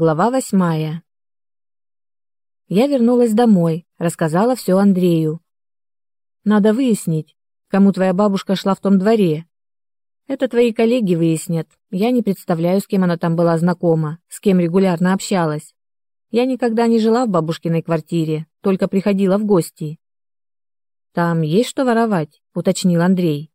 Глава 8. Я вернулась домой, рассказала все Андрею. Надо выяснить, кому твоя бабушка шла в том дворе. Это твои коллеги выяснят. Я не представляю, с кем она там была знакома, с кем регулярно общалась. Я никогда не жила в бабушкиной квартире, только приходила в гости. Там есть что воровать, уточнил Андрей.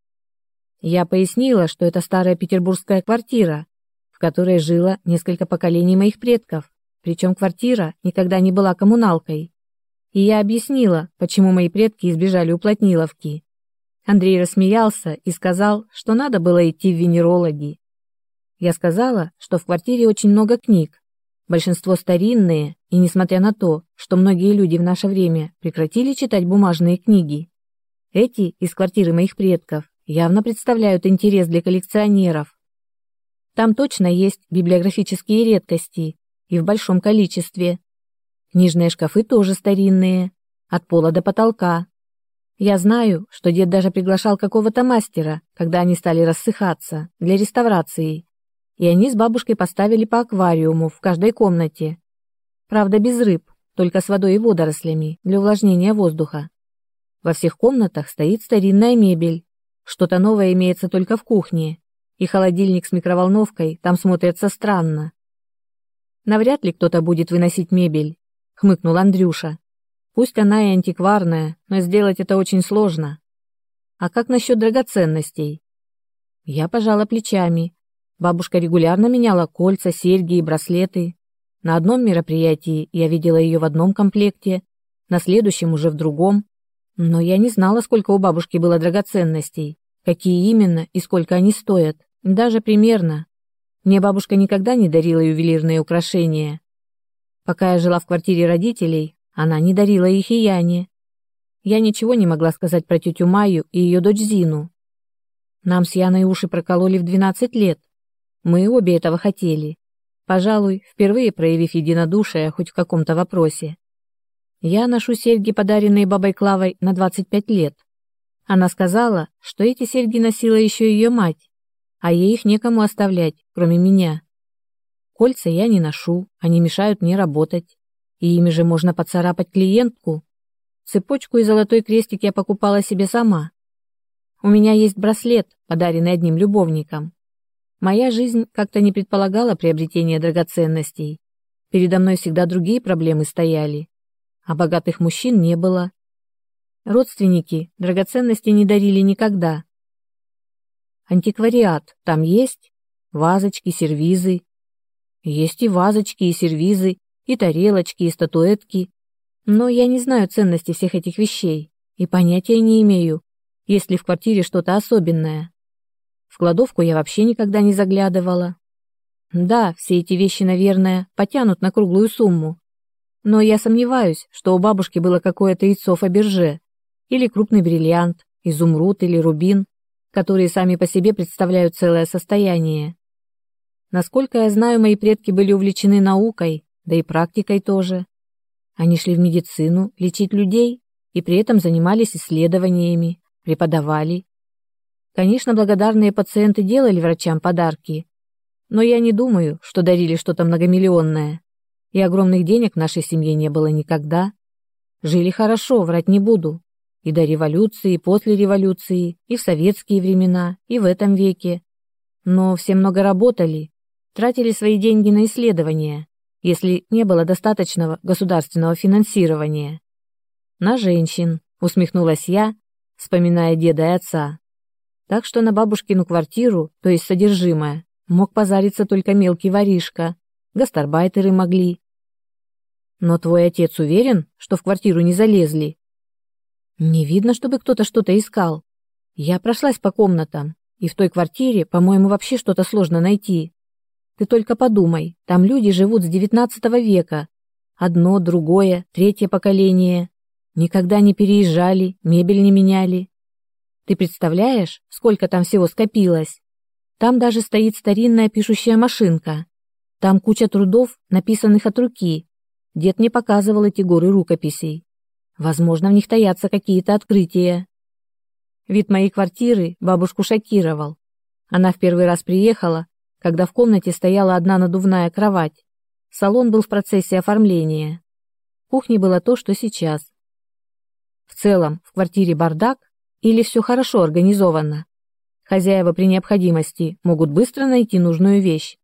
Я пояснила, что это старая петербургская квартира, в которой жило несколько поколений моих предков, причем квартира никогда не была коммуналкой. И я объяснила, почему мои предки избежали уплотниловки. Андрей рассмеялся и сказал, что надо было идти в венерологи. Я сказала, что в квартире очень много книг, большинство старинные, и несмотря на то, что многие люди в наше время прекратили читать бумажные книги, эти из квартиры моих предков явно представляют интерес для коллекционеров. Там точно есть библиографические редкости, и в большом количестве. Книжные шкафы тоже старинные, от пола до потолка. Я знаю, что дед даже приглашал какого-то мастера, когда они стали рассыхаться, для реставрации, и они с бабушкой поставили по аквариуму в каждой комнате. Правда, без рыб, только с водой и водорослями, для увлажнения воздуха. Во всех комнатах стоит старинная мебель, что-то новое имеется только в кухне. И холодильник с микроволновкой там смотрятся странно. Навряд ли кто-то будет выносить мебель, хмыкнул Андрюша. Пусть она и антикварная, но сделать это очень сложно. А как насчет драгоценностей? Я пожала плечами. Бабушка регулярно меняла кольца, серьги и браслеты. На одном мероприятии я видела ее в одном комплекте, на следующем уже в другом. Но я не знала, сколько у бабушки было драгоценностей, какие именно и сколько они стоят. Даже примерно. Мне бабушка никогда не дарила ювелирные украшения. Пока я жила в квартире родителей, она не дарила их и Яне. Я ничего не могла сказать про тетю Майю и ее дочь Зину. Нам с Яной уши прокололи в 12 лет. Мы обе этого хотели. Пожалуй, впервые проявив единодушие хоть в каком-то вопросе. Я ношу серьги, подаренные бабой Клавой на 25 лет. Она сказала, что эти серьги носила еще ее мать, а ей их некому оставлять, кроме меня. Кольца я не ношу, они мешают мне работать, и ими же можно поцарапать клиентку. Цепочку и золотой крестик я покупала себе сама. У меня есть браслет, подаренный одним любовником. Моя жизнь как-то не предполагала приобретения драгоценностей. Передо мной всегда другие проблемы стояли, а богатых мужчин не было. Родственники драгоценности не дарили никогда. Антиквариат там есть? Вазочки, сервизы? Есть и вазочки, и сервизы, и тарелочки, и статуэтки. Но я не знаю ценности всех этих вещей и понятия не имею, есть ли в квартире что-то особенное. В кладовку я вообще никогда не заглядывала. Да, все эти вещи, наверное, потянут на круглую сумму. Но я сомневаюсь, что у бабушки было какое-то яйцо Фаберже, или крупный бриллиант, изумруд или рубин, которые сами по себе представляют целое состояние. Насколько я знаю, мои предки были увлечены наукой, да и практикой тоже. Они шли в медицину лечить людей и при этом занимались исследованиями, преподавали. Конечно, благодарные пациенты делали врачам подарки, но я не думаю, что дарили что-то многомиллионное. И огромных денег в нашей семье не было никогда. Жили хорошо, врать не буду. И до революции, и после революции, и в советские времена, и в этом веке. Но все много работали, тратили свои деньги на исследования, если не было достаточного государственного финансирования. На женщин, усмехнулась я, вспоминая деда и отца. Так что на бабушкину квартиру, то есть содержимое, мог позариться только мелкий воришка, гастарбайтеры могли. Но твой отец уверен, что в квартиру не залезли? Не видно, чтобы кто-то что-то искал. Я прошлась по комнатам, и в той квартире, по-моему, вообще что-то сложно найти. Ты только подумай, там люди живут с 19 века. Одно, другое, третье поколение. Никогда не переезжали, мебель не меняли. Ты представляешь, сколько там всего скопилось? Там даже стоит старинная пишущая машинка. Там куча трудов, написанных от руки. Дед мне показывал эти горы рукописей. Возможно, в них таятся какие-то открытия. Вид моей квартиры бабушку шокировал. Она в первый раз приехала, когда в комнате стояла одна надувная кровать. салон был в процессе оформления. В кухне было то, что сейчас. В целом, в квартире бардак или все хорошо организовано? Хозяева при необходимости могут быстро найти нужную вещь.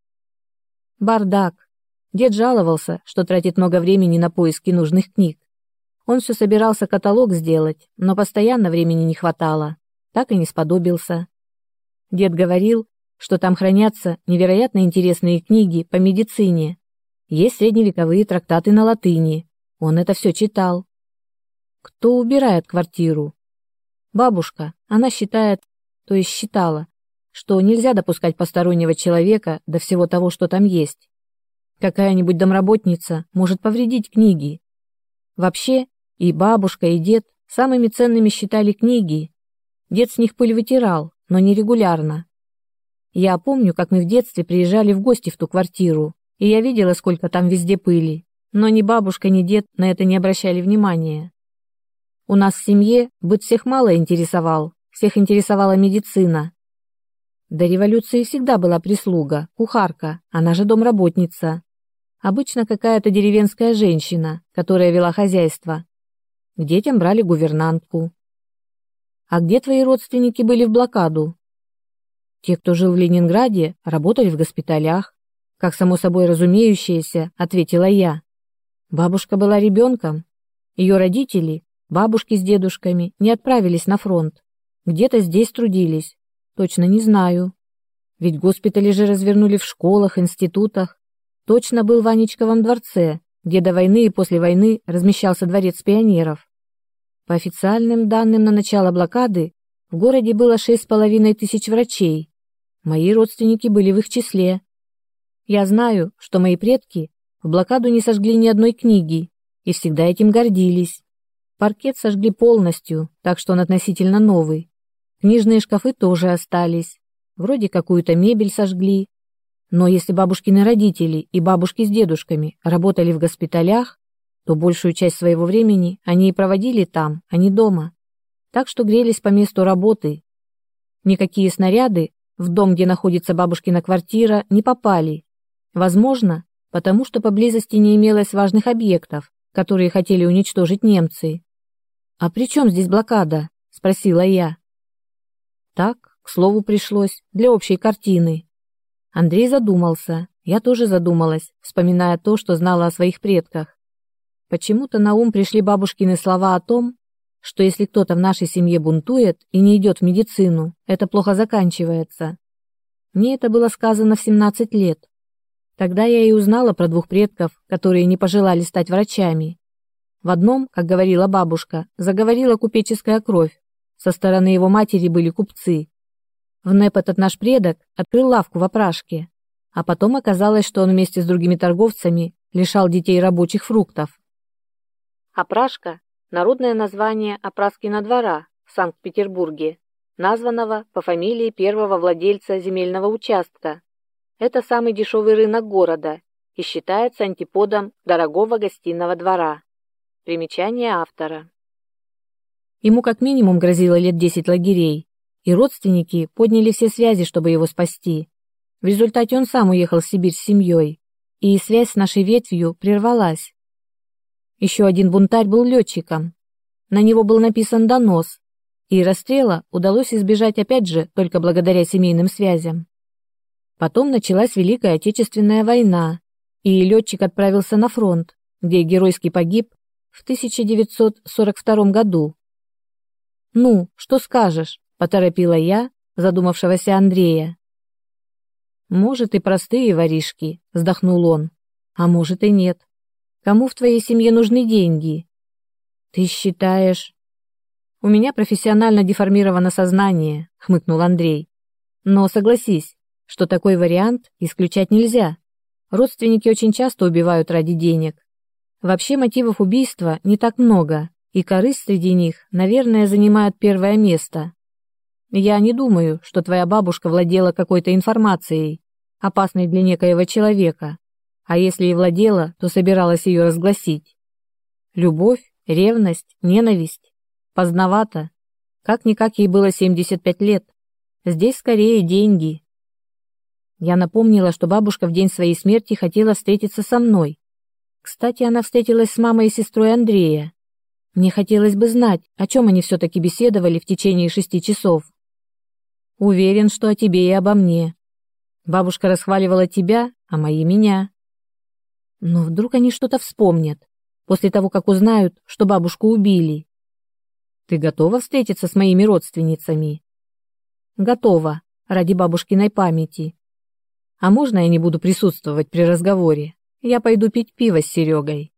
Бардак. Дед жаловался, что тратит много времени на поиски нужных книг. Он все собирался каталог сделать, но постоянно времени не хватало. Так и не сподобился. Дед говорил, что там хранятся невероятно интересные книги по медицине. Есть средневековые трактаты на латыни. Он это все читал. Кто убирает квартиру? Бабушка. Она считает, то есть считала, что нельзя допускать постороннего человека до всего того, что там есть. Какая-нибудь домработница может повредить книги. Вообще, и бабушка, и дед самыми ценными считали книги. Дед с них пыль вытирал, но не регулярно. Я помню, как мы в детстве приезжали в гости в ту квартиру, и я видела, сколько там везде пыли, но ни бабушка, ни дед на это не обращали внимания. У нас в семье быт всех мало интересовал, всех интересовала медицина. До революции всегда была прислуга, кухарка, она же домработница. Обычно какая-то деревенская женщина, которая вела хозяйство. К детям брали гувернантку. А где твои родственники были в блокаду? Те, кто жил в Ленинграде, работали в госпиталях. Как само собой разумеющееся, ответила я. Бабушка была ребенком. Ее родители, бабушки с дедушками, не отправились на фронт. Где-то здесь трудились. Точно не знаю. Ведь госпитали же развернули в школах, институтах. Точно был в Анечковом дворце, где до войны и после войны размещался дворец пионеров. По официальным данным на начало блокады в городе было 6500 врачей. Мои родственники были в их числе. Я знаю, что мои предки в блокаду не сожгли ни одной книги и всегда этим гордились. Паркет сожгли полностью, так что он относительно новый. Книжные шкафы тоже остались. Вроде какую-то мебель сожгли. Но если бабушкины родители и бабушки с дедушками работали в госпиталях, то большую часть своего времени они и проводили там, а не дома. Так что грелись по месту работы. Никакие снаряды в дом, где находится бабушкина квартира, не попали. Возможно, потому что поблизости не имелось важных объектов, которые хотели уничтожить немцы. «А при чем здесь блокада?» – спросила я. Так, к слову, пришлось, для общей картины. Андрей задумался, я тоже задумалась, вспоминая то, что знала о своих предках. Почему-то на ум пришли бабушкины слова о том, что если кто-то в нашей семье бунтует и не идет в медицину, это плохо заканчивается. Мне это было сказано в 17 лет. Тогда я и узнала про двух предков, которые не пожелали стать врачами. В одном, как говорила бабушка, заговорила купеческая кровь. Со стороны его матери были купцы. В НЭП этот наш предок открыл лавку в Опрашке, а потом оказалось, что он вместе с другими торговцами лишал детей рабочих фруктов. Опрашка – народное название Опраскина двора в Санкт-Петербурге, названного по фамилии первого владельца земельного участка. Это самый дешевый рынок города и считается антиподом дорогого гостиного двора. Примечание автора. Ему как минимум грозило лет 10 лагерей, и родственники подняли все связи, чтобы его спасти. В результате он сам уехал в Сибирь с семьей, и связь с нашей ветвью прервалась. Еще один бунтарь был летчиком. На него был написан донос, и расстрела удалось избежать опять же только благодаря семейным связям. Потом началась Великая Отечественная война, и летчик отправился на фронт, где геройски погиб в 1942 году. «Ну, что скажешь?» – поторопила я задумавшегося Андрея. «Может, и простые воришки», – вздохнул он, – «а может и нет. Кому в твоей семье нужны деньги?» «Ты считаешь...» «У меня профессионально деформировано сознание», – хмыкнул Андрей. «Но согласись, что такой вариант исключать нельзя. Родственники очень часто убивают ради денег. Вообще мотивов убийства не так много, и корысть среди них, наверное, занимает первое место. Я не думаю, что твоя бабушка владела какой-то информацией, опасной для некоего человека, а если и владела, то собиралась ее разгласить. Любовь, ревность, ненависть. Поздновато. Как-никак ей было 75 лет. Здесь скорее деньги. Я напомнила, что бабушка в день своей смерти хотела встретиться со мной. Кстати, она встретилась с мамой и сестрой Андрея. Мне хотелось бы знать, о чем они все-таки беседовали в течение 6 часов. Уверен, что о тебе и обо мне. Бабушка расхваливала тебя, а мои меня. Но вдруг они что-то вспомнят, после того, как узнают, что бабушку убили. Ты готова встретиться с моими родственницами? Готова, ради бабушкиной памяти. А можно я не буду присутствовать при разговоре? Я пойду пить пиво с Серегой.